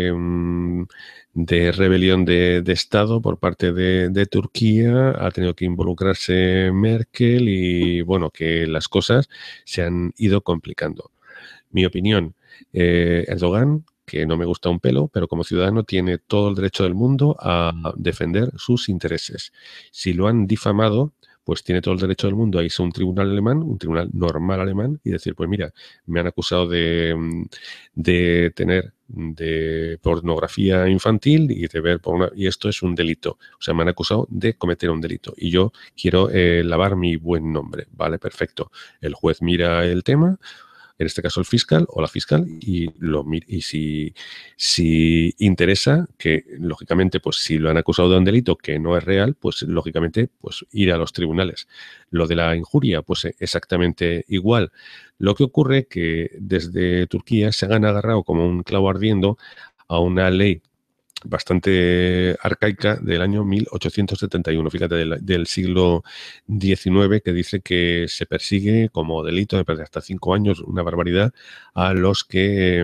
de rebelión de Estado por parte de Turquía, ha tenido que involucrarse Merkel y bueno, que las cosas se han ido complicando. Mi opinión, Erdogan, que no me gusta un pelo, pero como ciudadano tiene todo el derecho del mundo a defender sus intereses. Si lo han difamado, pues tiene todo el derecho del mundo a irse a un tribunal alemán, un tribunal normal alemán, y decir, pues mira, me han acusado de tener de pornografía infantil y de ver y esto es un delito. O sea, me han acusado de cometer un delito y yo quiero lavar mi buen nombre. Vale, perfecto. El juez mira el tema, en este caso el fiscal o la fiscal, y si interesa, que lógicamente, pues si lo han acusado de un delito que no es real, pues lógicamente, pues ir a los tribunales. Lo de la injuria, pues exactamente igual. Lo que ocurre que desde Turquía se han agarrado como un clavo ardiendo a una ley bastante arcaica del año 1871, fíjate, del siglo XIX, que dice que se persigue como delito, me parece hasta 5 años, una barbaridad, a los que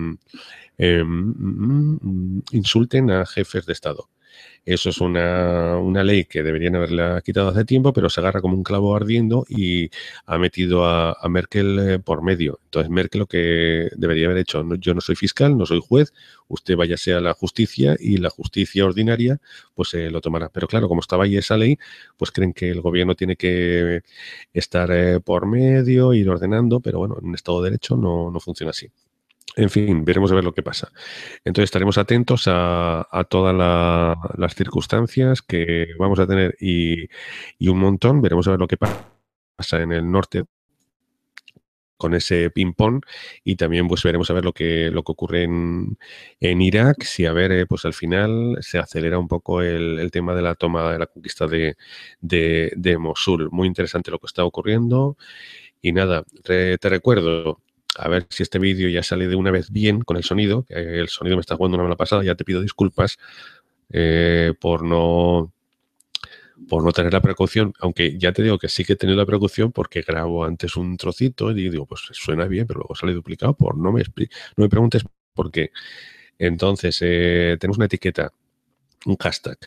insulten a jefes de Estado. Eso es una ley que deberían haberla quitado hace tiempo, pero se agarra como un clavo ardiendo y ha metido a Merkel por medio. Entonces, Merkel lo que debería haber hecho, yo no soy fiscal, no soy juez, usted váyase a la justicia y la justicia ordinaria pues lo tomará. Pero claro, como estaba ahí esa ley, pues creen que el gobierno tiene que estar por medio, ir ordenando, pero bueno, en un Estado de Derecho no funciona así. En fin, veremos a ver lo que pasa. Entonces estaremos atentos a todas las circunstancias que vamos a tener y un montón. Veremos a ver lo que pasa en el norte con ese ping-pong y también pues veremos a ver lo que ocurre en Irak, si a ver, pues al final se acelera un poco el tema de la toma, de la conquista de Mosul. Muy interesante lo que está ocurriendo y nada, te recuerdo, a ver si este vídeo ya sale de una vez bien con el sonido, que el sonido me está jugando una mala pasada, ya te pido disculpas por no tener la precaución, aunque ya te digo que sí que he tenido la precaución porque grabo antes un trocito y digo, pues suena bien, pero luego sale duplicado, no me preguntes por qué. Entonces, tenemos una etiqueta, un hashtag.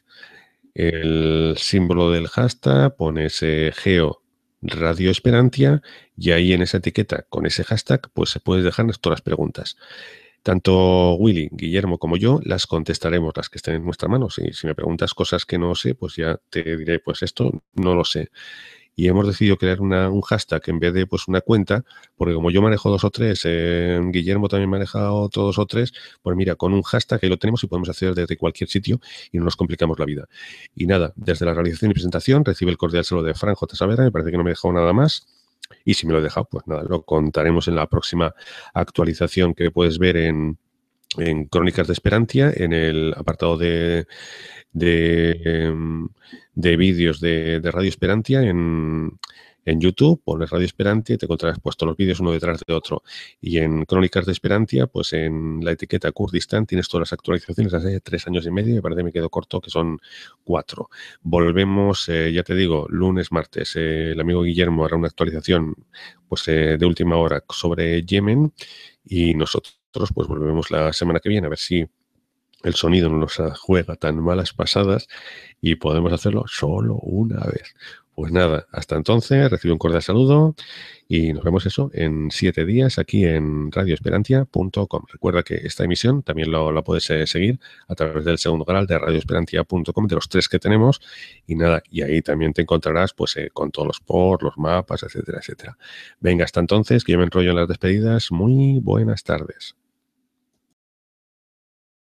El símbolo del hashtag pones geo Radio Esperantia y ahí en esa etiqueta con ese hashtag pues se puedes dejarnos todas las preguntas. Tanto Willy, Guillermo como yo las contestaremos, las que estén en nuestra mano. Si me preguntas cosas que no sé, pues ya te diré, pues esto no lo sé. Y hemos decidido crear un hashtag en vez de pues una cuenta, porque como yo manejo 2 o 3, Guillermo también maneja otro 2 o 3, pues mira, con un hashtag ahí lo tenemos y podemos hacer desde cualquier sitio y no nos complicamos la vida. Y nada, desde la realización y presentación recibe el cordial saludo de Fran J. Savera, me parece que no me he dejado nada más. Y si me lo he dejado, pues nada, lo contaremos en la próxima actualización que puedes ver en Crónicas de Esperantia, en el apartado de vídeos de Radio Esperantia en YouTube, pones Radio Esperantia y te encontrarás puesto los vídeos uno detrás de otro. Y en Crónicas de Esperantia, pues en la etiqueta Kurdistán tienes todas las actualizaciones hace 3 años y medio, me parece que me quedo corto, que son 4. Volvemos, ya te digo, lunes, martes, el amigo Guillermo hará una actualización pues de última hora sobre Yemen y nosotros pues volvemos la semana que viene a ver si el sonido no nos juega tan malas pasadas y podemos hacerlo solo una vez. Pues nada, hasta entonces, recibe un cordial saludo y nos vemos eso en 7 días aquí en radioesperantia.com. Recuerda que esta emisión también la puedes seguir a través del segundo canal de radioesperantia.com, de los 3 que tenemos, y nada, y ahí también te encontrarás pues con todos los posts, los mapas, etcétera, etcétera. Venga, hasta entonces, que yo me enrollo en las despedidas. Muy buenas tardes.